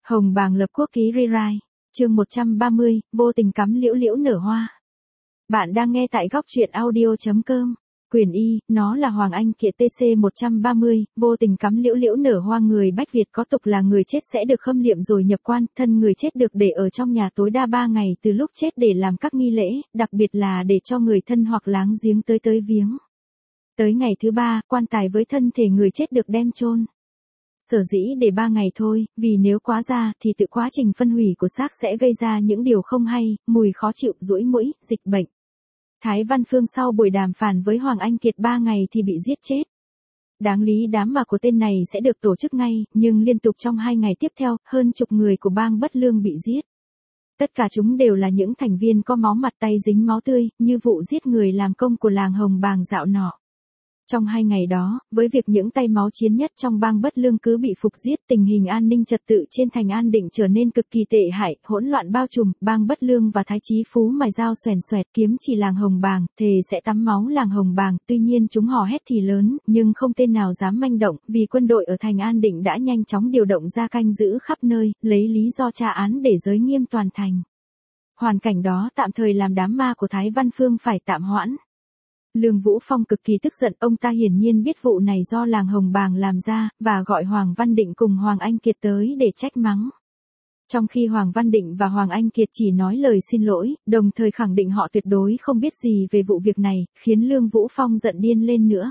Hồng bàng lập quốc ký rewrite, chương 130, vô tình cắm liễu liễu nở hoa. Bạn đang nghe tại góc truyện audio.com. Quyền Y, nó là Hoàng Anh Kiệt TC 130, vô tình cắm liễu liễu nở hoa. Người Bách Việt có tục là người chết sẽ được khâm liệm rồi nhập quan, thân người chết được để ở trong nhà tối đa 3 ngày từ lúc chết để làm các nghi lễ, đặc biệt là để cho người thân hoặc láng giếng tới viếng. Tới ngày thứ 3, quan tài với thân thể người chết được đem chôn. Sở dĩ để 3 ngày thôi, vì nếu quá ra thì tự quá trình phân hủy của xác sẽ gây ra những điều không hay, mùi khó chịu, ruỗi mũi, dịch bệnh. Thái Văn Phương sau buổi đàm phán với Hoàng Anh Kiệt 3 ngày thì bị giết chết. Đáng lý đám ma của tên này sẽ được tổ chức ngay, nhưng liên tục trong 2 ngày tiếp theo, hơn chục người của bang Bất Lương bị giết. Tất cả chúng đều là những thành viên có máu mặt tay dính máu tươi, như vụ giết người làm công của làng Hồng Bàng dạo nọ. Trong 2 ngày đó, với việc những tay máu chiến nhất trong bang Bất Lương cứ bị phục giết, tình hình an ninh trật tự trên thành An Định trở nên cực kỳ tệ hại, hỗn loạn bao trùm, bang Bất Lương và Thái Chí Phú mài dao xoèn xoẹt kiếm chỉ làng Hồng Bàng, thề sẽ tắm máu làng Hồng Bàng, tuy nhiên chúng hò hét thì lớn, nhưng không tên nào dám manh động, vì quân đội ở thành An Định đã nhanh chóng điều động ra canh giữ khắp nơi, lấy lý do tra án để giới nghiêm toàn thành. Hoàn cảnh đó tạm thời làm đám ma của Thái Văn Phương phải tạm hoãn. Lương Vũ Phong cực kỳ tức giận, ông ta hiển nhiên biết vụ này do làng Hồng Bàng làm ra, và gọi Hoàng Văn Định cùng Hoàng Anh Kiệt tới để trách mắng. Trong khi Hoàng Văn Định và Hoàng Anh Kiệt chỉ nói lời xin lỗi, đồng thời khẳng định họ tuyệt đối không biết gì về vụ việc này, khiến Lương Vũ Phong giận điên lên nữa.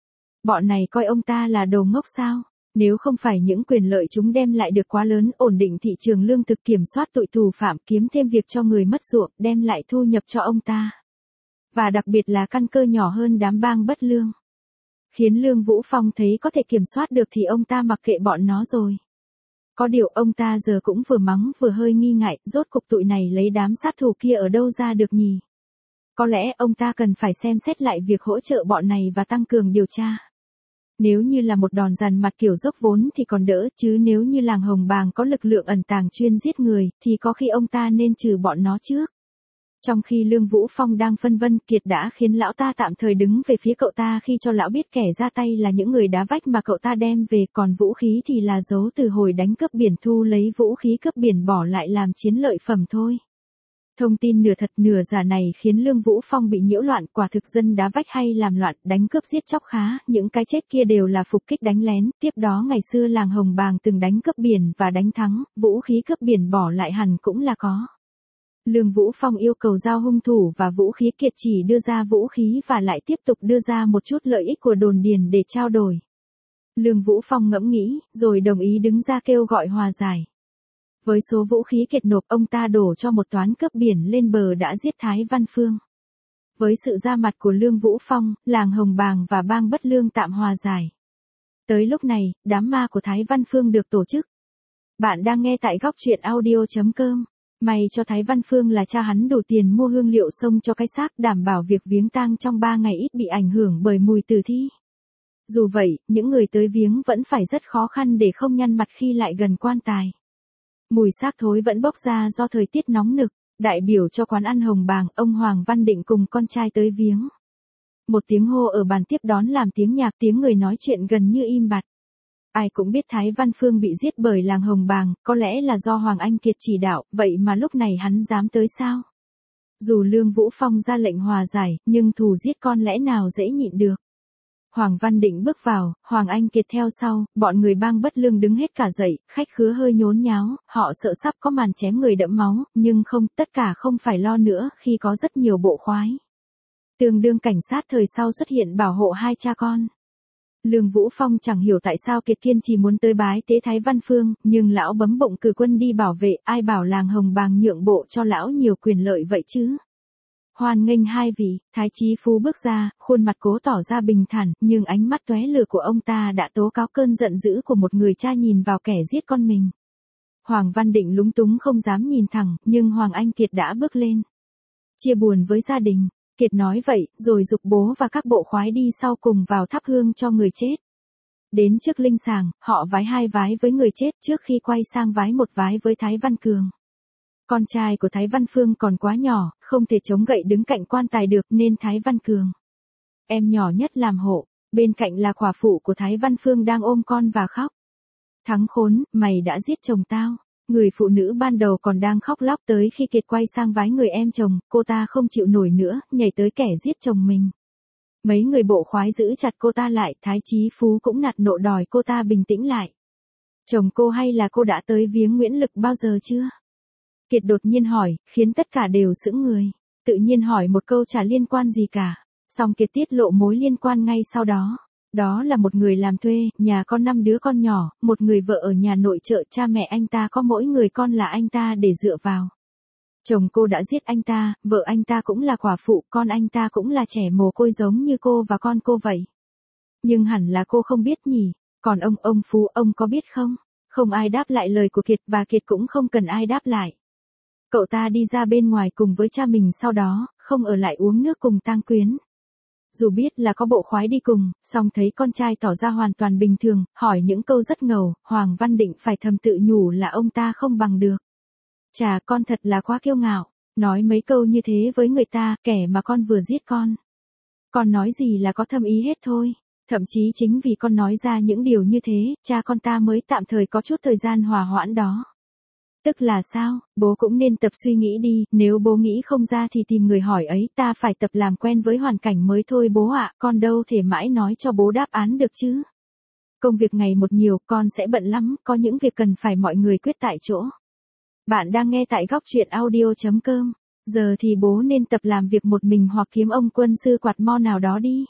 Bọn này coi ông ta là đồ ngốc sao? Nếu không phải những quyền lợi chúng đem lại được quá lớn, ổn định thị trường lương thực, kiểm soát tội tù phạm, kiếm thêm việc cho người mất ruộng, đem lại thu nhập cho ông ta. Và đặc biệt là căn cơ nhỏ hơn đám bang Bất Lương. Khiến Lương Vũ Phong thấy có thể kiểm soát được thì ông ta mặc kệ bọn nó rồi. Có điều ông ta giờ cũng vừa mắng vừa hơi nghi ngại, rốt cục tụi này lấy đám sát thủ kia ở đâu ra được nhỉ? Có lẽ ông ta cần phải xem xét lại việc hỗ trợ bọn này và tăng cường điều tra. Nếu như là một đòn dằn mặt kiểu dốc vốn thì còn đỡ, chứ nếu như làng Hồng Bàng có lực lượng ẩn tàng chuyên giết người, thì có khi ông ta nên trừ bọn nó trước. Trong khi Lương Vũ Phong đang phân vân, Kiệt đã khiến lão ta tạm thời đứng về phía cậu ta khi cho lão biết kẻ ra tay là những người đá vách mà cậu ta đem về, còn vũ khí thì là giấu từ hồi đánh cướp biển, thu lấy vũ khí cướp biển bỏ lại làm chiến lợi phẩm thôi. Thông tin nửa thật nửa giả này khiến Lương Vũ Phong bị nhiễu loạn, quả thực dân đá vách hay làm loạn, đánh cướp giết chóc khá, những cái chết kia đều là phục kích đánh lén, tiếp đó ngày xưa làng Hồng Bàng từng đánh cướp biển và đánh thắng, vũ khí cướp biển bỏ lại hẳn cũng là có. Lương Vũ Phong yêu cầu giao hung thủ và vũ khí, Kiệt chỉ đưa ra vũ khí và lại tiếp tục đưa ra một chút lợi ích của đồn điền để trao đổi. Lương Vũ Phong ngẫm nghĩ, rồi đồng ý đứng ra kêu gọi hòa giải. Với số vũ khí Kiệt nộp, ông ta đổ cho một toán cướp biển lên bờ đã giết Thái Văn Phương. Với sự ra mặt của Lương Vũ Phong, làng Hồng Bàng và bang Bất Lương tạm hòa giải. Tới lúc này, đám ma của Thái Văn Phương được tổ chức. Bạn đang nghe tại góc truyện audio.com. May cho Thái Văn Phương là cha hắn đủ tiền mua hương liệu xông cho cái xác, đảm bảo việc viếng tang trong 3 ngày ít bị ảnh hưởng bởi mùi tử thi. Dù vậy, những người tới viếng vẫn phải rất khó khăn để không nhăn mặt khi lại gần quan tài. Mùi xác thối vẫn bốc ra do thời tiết nóng nực. Đại biểu cho quán ăn Hồng Bàng, ông Hoàng Văn Định cùng con trai tới viếng. Một tiếng hô ở bàn tiếp đón làm tiếng nhạc, tiếng người nói chuyện gần như im bặt. Ai cũng biết Thái Văn Phương bị giết bởi làng Hồng Bàng, có lẽ là do Hoàng Anh Kiệt chỉ đạo, vậy mà lúc này hắn dám tới sao? Dù Lương Vũ Phong ra lệnh hòa giải, nhưng thù giết con lẽ nào dễ nhịn được? Hoàng Văn Định bước vào, Hoàng Anh Kiệt theo sau, bọn người bang Bất Lương đứng hết cả dậy, khách khứa hơi nhốn nháo, họ sợ sắp có màn chém người đẫm máu, nhưng không, tất cả không phải lo nữa khi có rất nhiều bộ khoái. Tương đương cảnh sát thời sau xuất hiện bảo hộ hai cha con. Lương Vũ Phong chẳng hiểu tại sao Kiệt kiên trì muốn tới bái tế Thái Văn Phương, nhưng lão bấm bụng cử quân đi bảo vệ, ai bảo làng Hồng Bàng nhượng bộ cho lão nhiều quyền lợi vậy chứ. Hoan nghênh hai vị, Thái Chí Phú bước ra, khuôn mặt cố tỏ ra bình thản, nhưng ánh mắt tóe lửa của ông ta đã tố cáo cơn giận dữ của một người cha nhìn vào kẻ giết con mình. Hoàng Văn Định lúng túng không dám nhìn thẳng, nhưng Hoàng Anh Kiệt đã bước lên. Chia buồn với gia đình. Kiệt nói vậy, rồi giục bố và các bộ khoái đi sau cùng vào thắp hương cho người chết. Đến trước linh sàng, họ vái 2 vái với người chết trước khi quay sang vái 1 vái với Thái Văn Cường. Con trai của Thái Văn Phương còn quá nhỏ, không thể chống gậy đứng cạnh quan tài được nên Thái Văn Cường, em nhỏ nhất làm hộ, bên cạnh là quả phụ của Thái Văn Phương đang ôm con và khóc. Thắng khốn, mày đã giết chồng tao. Người phụ nữ ban đầu còn đang khóc lóc tới khi Kiệt quay sang vái người em chồng, cô ta không chịu nổi nữa, nhảy tới kẻ giết chồng mình. Mấy người bộ khoái giữ chặt cô ta lại, Thái Chí Phú cũng nạt nộ đòi cô ta bình tĩnh lại. Chồng cô hay là cô đã tới viếng Nguyễn Lực bao giờ chưa? Kiệt đột nhiên hỏi, khiến tất cả đều sững người. Tự nhiên hỏi một câu chả liên quan gì cả. Xong Kiệt tiết lộ mối liên quan ngay sau đó. Đó là một người làm thuê, nhà có 5 đứa con nhỏ, một người vợ ở nhà nội trợ, cha mẹ anh ta có mỗi người con là anh ta để dựa vào. Chồng cô đã giết anh ta, vợ anh ta cũng là quả phụ, con anh ta cũng là trẻ mồ côi giống như cô và con cô vậy. Nhưng hẳn là cô không biết nhỉ, còn ông Phú, ông có biết không? Không ai đáp lại lời của Kiệt và Kiệt cũng không cần ai đáp lại. Cậu ta đi ra bên ngoài cùng với cha mình sau đó, không ở lại uống nước cùng tang quyến. Dù biết là có bộ khoái đi cùng, song thấy con trai tỏ ra hoàn toàn bình thường, hỏi những câu rất ngầu, Hoàng Văn Định phải thầm tự nhủ là ông ta không bằng được. Chà, con thật là quá kiêu ngạo, nói mấy câu như thế với người ta, kẻ mà con vừa giết con. Con nói gì là có thâm ý hết thôi. Thậm chí chính vì con nói ra những điều như thế, cha con ta mới tạm thời có chút thời gian hòa hoãn đó. Tức là sao, bố cũng nên tập suy nghĩ đi, nếu bố nghĩ không ra thì tìm người hỏi ấy, ta phải tập làm quen với hoàn cảnh mới thôi bố ạ, con đâu thể mãi nói cho bố đáp án được chứ. Công việc ngày một nhiều, con sẽ bận lắm, có những việc cần phải mọi người quyết tại chỗ. Bạn đang nghe tại góc truyện audio.com, giờ thì bố nên tập làm việc một mình hoặc kiếm ông quân sư quạt mo nào đó đi.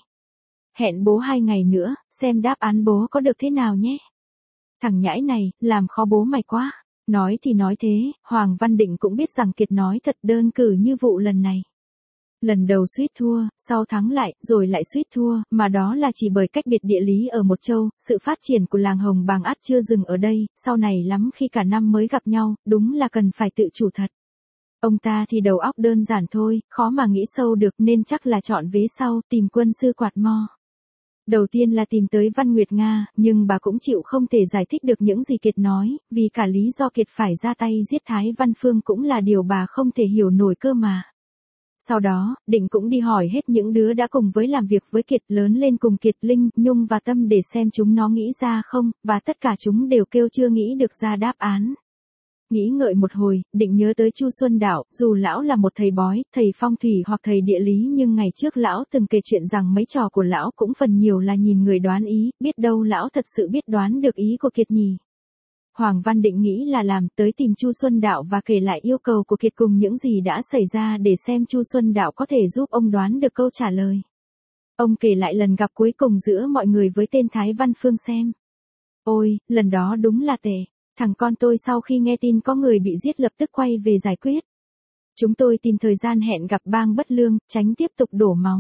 Hẹn bố 2 ngày nữa, xem đáp án bố có được thế nào nhé. Thằng nhãi này, làm khó bố mày quá. Nói thì nói thế, Hoàng Văn Định cũng biết rằng Kiệt nói thật đơn cử như vụ lần này. Lần đầu suýt thua, sau thắng lại, rồi lại suýt thua, mà đó là chỉ bởi cách biệt địa lý ở một châu, sự phát triển của làng Hồng Bàng ắt chưa dừng ở đây, sau này lắm khi cả năm mới gặp nhau, đúng là cần phải tự chủ thật. Ông ta thì đầu óc đơn giản thôi, khó mà nghĩ sâu được nên chắc là chọn vế sau, tìm quân sư quạt mo. Đầu tiên là tìm tới Văn Nguyệt Nga, nhưng bà cũng chịu không thể giải thích được những gì Kiệt nói, vì cả lý do Kiệt phải ra tay giết Thái Văn Phương cũng là điều bà không thể hiểu nổi cơ mà. Sau đó, Định cũng đi hỏi hết những đứa đã cùng với làm việc với Kiệt, lớn lên cùng Kiệt, Linh, Nhung và Tâm để xem chúng nó nghĩ ra không, và tất cả chúng đều kêu chưa nghĩ được ra đáp án. Nghĩ ngợi một hồi, Định nhớ tới Chu Xuân Đạo, dù lão là một thầy bói, thầy phong thủy hoặc thầy địa lý nhưng ngày trước lão từng kể chuyện rằng mấy trò của lão cũng phần nhiều là nhìn người đoán ý, biết đâu lão thật sự biết đoán được ý của Kiệt nhỉ. Hoàng Văn Định nghĩ là làm, tới tìm Chu Xuân Đạo và kể lại yêu cầu của Kiệt cùng những gì đã xảy ra để xem Chu Xuân Đạo có thể giúp ông đoán được câu trả lời. Ông kể lại lần gặp cuối cùng giữa mọi người với tên Thái Văn Phương xem. Ôi, lần đó đúng là tệ. Thằng con tôi sau khi nghe tin có người bị giết lập tức quay về giải quyết. Chúng tôi tìm thời gian hẹn gặp Bang Bất Lương, tránh tiếp tục đổ máu.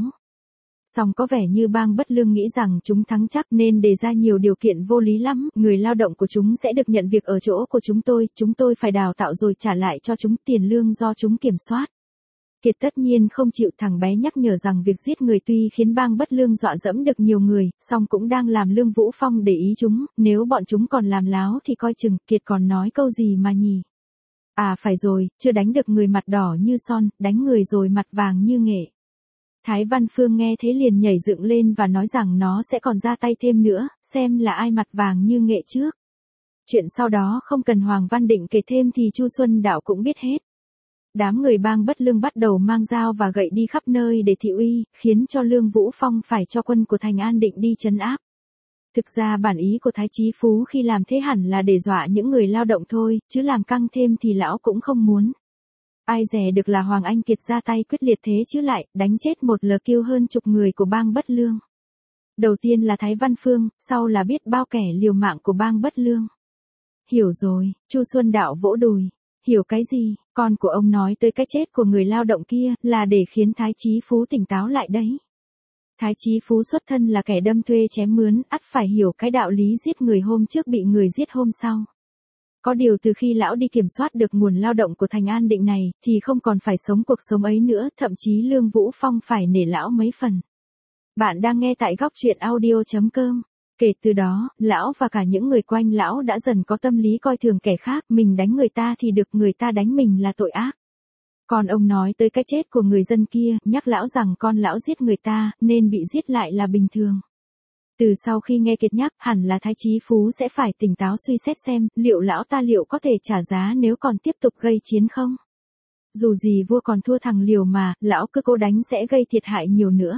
Song có vẻ như Bang Bất Lương nghĩ rằng chúng thắng chắc nên đề ra nhiều điều kiện vô lý lắm. Người lao động của chúng sẽ được nhận việc ở chỗ của chúng tôi phải đào tạo rồi trả lại cho chúng tiền lương do chúng kiểm soát. Kiệt tất nhiên không chịu, thằng bé nhắc nhở rằng việc giết người tuy khiến Bang Bất Lương dọa dẫm được nhiều người, song cũng đang làm Lương Vũ Phong để ý chúng, nếu bọn chúng còn làm láo thì coi chừng. Kiệt còn nói câu gì mà nhỉ? À phải rồi, chưa đánh được người mặt đỏ như son, đánh người rồi mặt vàng như nghệ. Thái Văn Phương nghe thế liền nhảy dựng lên và nói rằng nó sẽ còn ra tay thêm nữa, xem là ai mặt vàng như nghệ trước. Chuyện sau đó không cần Hoàng Văn Định kể thêm thì Chu Xuân Đạo cũng biết hết. Đám người Bang Bất Lương bắt đầu mang dao và gậy đi khắp nơi để thị uy, khiến cho Lương Vũ Phong phải cho quân của Thành An Định đi trấn áp. Thực ra bản ý của Thái Chí Phú khi làm thế hẳn là để dọa những người lao động thôi, chứ làm căng thêm thì lão cũng không muốn. Ai dè được là Hoàng Anh Kiệt ra tay quyết liệt thế chứ lại, đánh chết một lờ kêu hơn chục người của Bang Bất Lương. Đầu tiên là Thái Văn Phương, sau là biết bao kẻ liều mạng của Bang Bất Lương. Hiểu rồi, Chu Xuân Đạo vỗ đùi. Hiểu cái gì, con của ông nói tới cái chết của người lao động kia, là để khiến Thái Chí Phú tỉnh táo lại đấy. Thái Chí Phú xuất thân là kẻ đâm thuê chém mướn, ắt phải hiểu cái đạo lý giết người hôm trước bị người giết hôm sau. Có điều từ khi lão đi kiểm soát được nguồn lao động của Thành An Định này, thì không còn phải sống cuộc sống ấy nữa, thậm chí Lương Vũ Phong phải nể lão mấy phần. Bạn đang nghe tại góc truyện audio.com. Kể từ đó, lão và cả những người quanh lão đã dần có tâm lý coi thường kẻ khác, mình đánh người ta thì được, người ta đánh mình là tội ác. Còn ông nói tới cái chết của người dân kia, nhắc lão rằng con lão giết người ta, nên bị giết lại là bình thường. Từ sau khi nghe Kiệt nhắc, hẳn là Thái Chí Phú sẽ phải tỉnh táo suy xét xem, liệu lão ta liệu có thể trả giá nếu còn tiếp tục gây chiến không? Dù gì vua còn thua thằng Liều mà, lão cứ cố đánh sẽ gây thiệt hại nhiều nữa.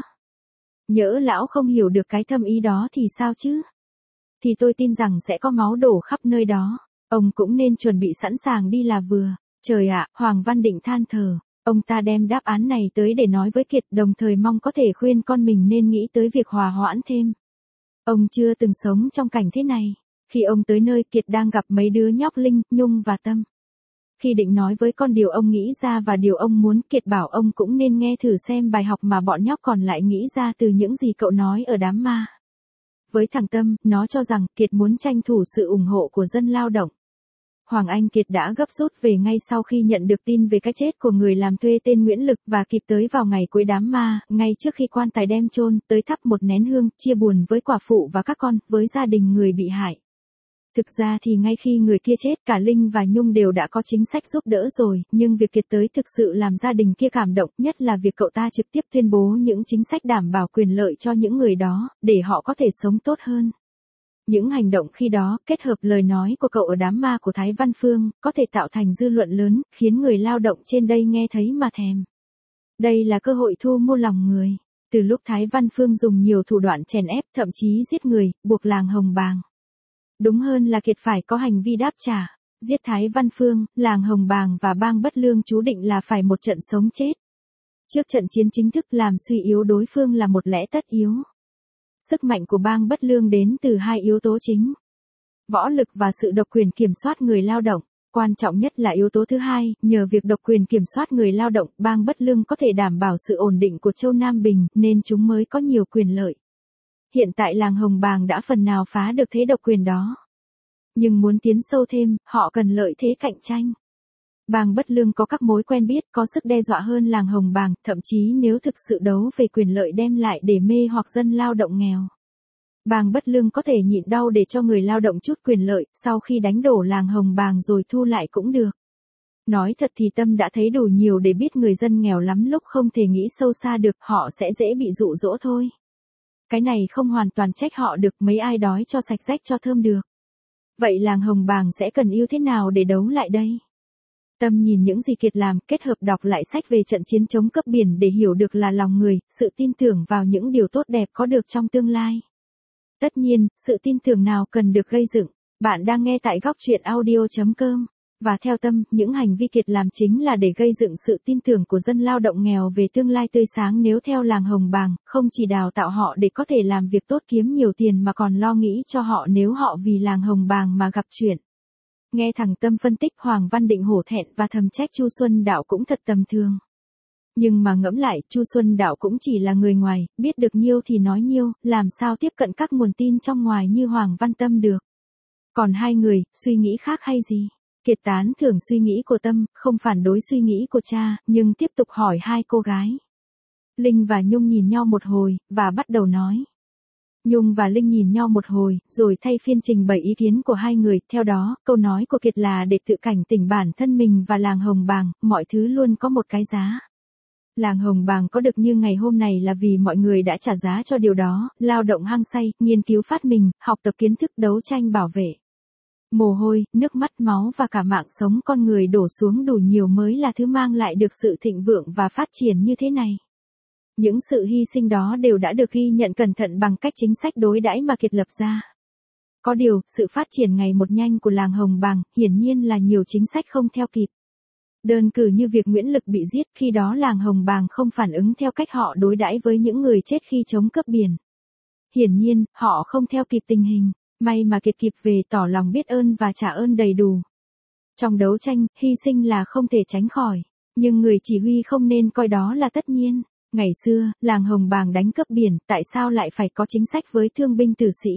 Nhỡ lão không hiểu được cái thâm ý đó thì sao chứ? Thì tôi tin rằng sẽ có máu đổ khắp nơi đó. Ông cũng nên chuẩn bị sẵn sàng đi là vừa. Trời ạ, Hoàng Văn Định than thở. Ông ta đem đáp án này tới để nói với Kiệt, đồng thời mong có thể khuyên con mình nên nghĩ tới việc hòa hoãn thêm. Ông chưa từng sống trong cảnh thế này. Khi ông tới nơi, Kiệt đang gặp mấy đứa nhóc Linh, Nhung và Tâm. Khi định nói với con điều ông nghĩ ra và điều ông muốn, Kiệt bảo ông cũng nên nghe thử xem bài học mà bọn nhóc còn lại nghĩ ra từ những gì cậu nói ở đám ma. Với thằng Tâm, nó cho rằng Kiệt muốn tranh thủ sự ủng hộ của dân lao động. Hoàng Anh Kiệt đã gấp rút về ngay sau khi nhận được tin về cái chết của người làm thuê tên Nguyễn Lực và kịp tới vào ngày cuối đám ma, ngay trước khi quan tài đem chôn, tới thắp một nén hương, chia buồn với quả phụ và các con, với gia đình người bị hại. Thực ra thì ngay khi người kia chết, cả Linh và Nhung đều đã có chính sách giúp đỡ rồi, nhưng việc Kiệt tới thực sự làm gia đình kia cảm động, nhất là việc cậu ta trực tiếp tuyên bố những chính sách đảm bảo quyền lợi cho những người đó, để họ có thể sống tốt hơn. Những hành động khi đó, kết hợp lời nói của cậu ở đám ma của Thái Văn Phương, có thể tạo thành dư luận lớn, khiến người lao động trên đây nghe thấy mà thèm. Đây là cơ hội thu mua lòng người. Từ lúc Thái Văn Phương dùng nhiều thủ đoạn chèn ép, thậm chí giết người, buộc làng Hồng Bàng. Đúng hơn là Kiệt phải có hành vi đáp trả. Giết Thái Văn Phương, làng Hồng Bàng và bang Bất Lương chú định là phải một trận sống chết. Trước trận chiến chính thức làm suy yếu đối phương là một lẽ tất yếu. Sức mạnh của bang Bất Lương đến từ hai yếu tố chính. Võ lực và sự độc quyền kiểm soát người lao động. Quan trọng nhất là yếu tố thứ hai, nhờ việc độc quyền kiểm soát người lao động, bang Bất Lương có thể đảm bảo sự ổn định của Châu Nam Bình, nên chúng mới có nhiều quyền lợi. Hiện tại làng Hồng Bàng đã phần nào phá được thế độc quyền đó. Nhưng muốn tiến sâu thêm, họ cần lợi thế cạnh tranh. Bang Bất Lương có các mối quen biết, có sức đe dọa hơn làng Hồng Bàng, thậm chí nếu thực sự đấu về quyền lợi đem lại để mê hoặc dân lao động nghèo. Bang Bất Lương có thể nhịn đau để cho người lao động chút quyền lợi, sau khi đánh đổ làng Hồng Bàng rồi thu lại cũng được. Nói thật thì Tâm đã thấy đủ nhiều để biết người dân nghèo lắm lúc không thể nghĩ sâu xa được, họ sẽ dễ bị dụ dỗ thôi. Cái này không hoàn toàn trách họ được, mấy ai đói cho sạch rách cho thơm được. Vậy làng Hồng Bàng sẽ cần yêu thế nào để đấu lại đây? Tâm nhìn những gì Kiệt làm, kết hợp đọc lại sách về trận chiến chống cướp biển để hiểu được là lòng người, sự tin tưởng vào những điều tốt đẹp có được trong tương lai. Tất nhiên, sự tin tưởng nào cần được gây dựng. Bạn đang nghe tại góc truyện audio.com. Và theo Tâm, những hành vi Kiệt làm chính là để gây dựng sự tin tưởng của dân lao động nghèo về tương lai tươi sáng nếu theo làng Hồng Bàng, không chỉ đào tạo họ để có thể làm việc tốt kiếm nhiều tiền mà còn lo nghĩ cho họ nếu họ vì làng Hồng Bàng mà gặp chuyện. Nghe thằng Tâm phân tích, Hoàng Văn Định hổ thẹn và thầm trách Chu Xuân Đạo cũng thật tầm thường. Nhưng mà ngẫm lại, Chu Xuân Đạo cũng chỉ là người ngoài, biết được nhiêu thì nói nhiêu, làm sao tiếp cận các nguồn tin trong ngoài như Hoàng Văn Tâm được. Còn hai người, suy nghĩ khác hay gì? Kiệt tán thưởng suy nghĩ của Tâm, không phản đối suy nghĩ của cha, nhưng tiếp tục hỏi hai cô gái. Linh và Nhung nhìn nhau một hồi, và bắt đầu nói. Nhung và Linh nhìn nhau một hồi, rồi thay phiên trình bày ý kiến của hai người, theo đó, câu nói của Kiệt là để tự cảnh tỉnh bản thân mình và làng Hồng Bàng, mọi thứ luôn có một cái giá. Làng Hồng Bàng có được như ngày hôm này là vì mọi người đã trả giá cho điều đó, lao động hăng say, nghiên cứu phát minh, học tập kiến thức, đấu tranh bảo vệ. Mồ hôi, nước mắt, máu và cả mạng sống con người đổ xuống đủ nhiều mới là thứ mang lại được sự thịnh vượng và phát triển như thế này. Những sự hy sinh đó đều đã được ghi nhận cẩn thận bằng cách chính sách đối đãi mà Kiệt lập ra. Có điều, sự phát triển ngày một nhanh của làng Hồng Bàng, hiển nhiên là nhiều chính sách không theo kịp. Đơn cử như việc Nguyễn Lực bị giết, khi đó làng Hồng Bàng không phản ứng theo cách họ đối đãi với những người chết khi chống cướp biển. Hiển nhiên, họ không theo kịp tình hình. May mà Kiệt kịp về tỏ lòng biết ơn và trả ơn đầy đủ. Trong đấu tranh, hy sinh là không thể tránh khỏi, nhưng người chỉ huy không nên coi đó là tất nhiên. Ngày xưa, làng Hồng Bàng đánh cướp biển, tại sao lại phải có chính sách với thương binh tử sĩ?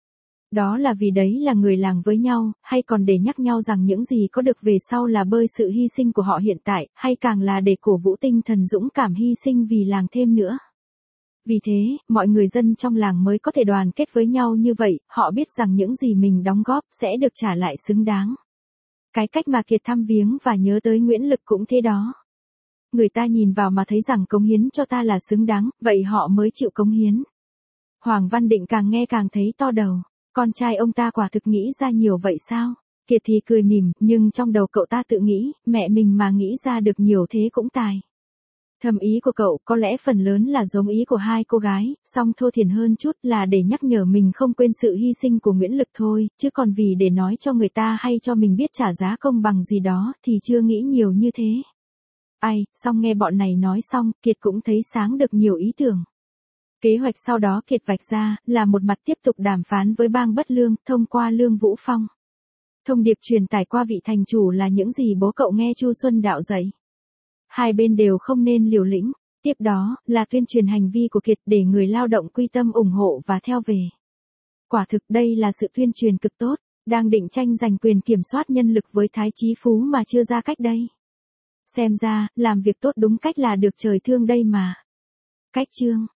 Đó là vì đấy là người làng với nhau, hay còn để nhắc nhau rằng những gì có được về sau là bơi sự hy sinh của họ hiện tại, hay càng là để cổ vũ tinh thần dũng cảm hy sinh vì làng thêm nữa. Vì thế, mọi người dân trong làng mới có thể đoàn kết với nhau như vậy, họ biết rằng những gì mình đóng góp sẽ được trả lại xứng đáng. Cái cách mà Kiệt thăm viếng và nhớ tới Nguyễn Lực cũng thế đó. Người ta nhìn vào mà thấy rằng cống hiến cho ta là xứng đáng, vậy họ mới chịu cống hiến. Hoàng Văn Định càng nghe càng thấy to đầu. Con trai ông ta quả thực nghĩ ra nhiều vậy sao? Kiệt thì cười mỉm, nhưng trong đầu cậu ta tự nghĩ, mẹ mình mà nghĩ ra được nhiều thế cũng tài. Thầm ý của cậu có lẽ phần lớn là giống ý của hai cô gái, song thô thiển hơn chút là để nhắc nhở mình không quên sự hy sinh của Nguyễn Lực thôi, chứ còn vì để nói cho người ta hay cho mình biết trả giá công bằng gì đó thì chưa nghĩ nhiều như thế. Ai, xong nghe bọn này nói xong, Kiệt cũng thấy sáng được nhiều ý tưởng. Kế hoạch sau đó Kiệt vạch ra là một mặt tiếp tục đàm phán với bang Bất Lương thông qua Lương Vũ Phong. Thông điệp truyền tải qua vị thành chủ là những gì bố cậu nghe Chu Xuân Đạo dạy. Hai bên đều không nên liều lĩnh, tiếp đó là tuyên truyền hành vi của Kiệt để người lao động quy tâm ủng hộ và theo về. Quả thực đây là sự tuyên truyền cực tốt, đang định tranh giành quyền kiểm soát nhân lực với Thái Chí Phú mà chưa ra cách đây. Xem ra, làm việc tốt đúng cách là được trời thương đây mà. Cách chương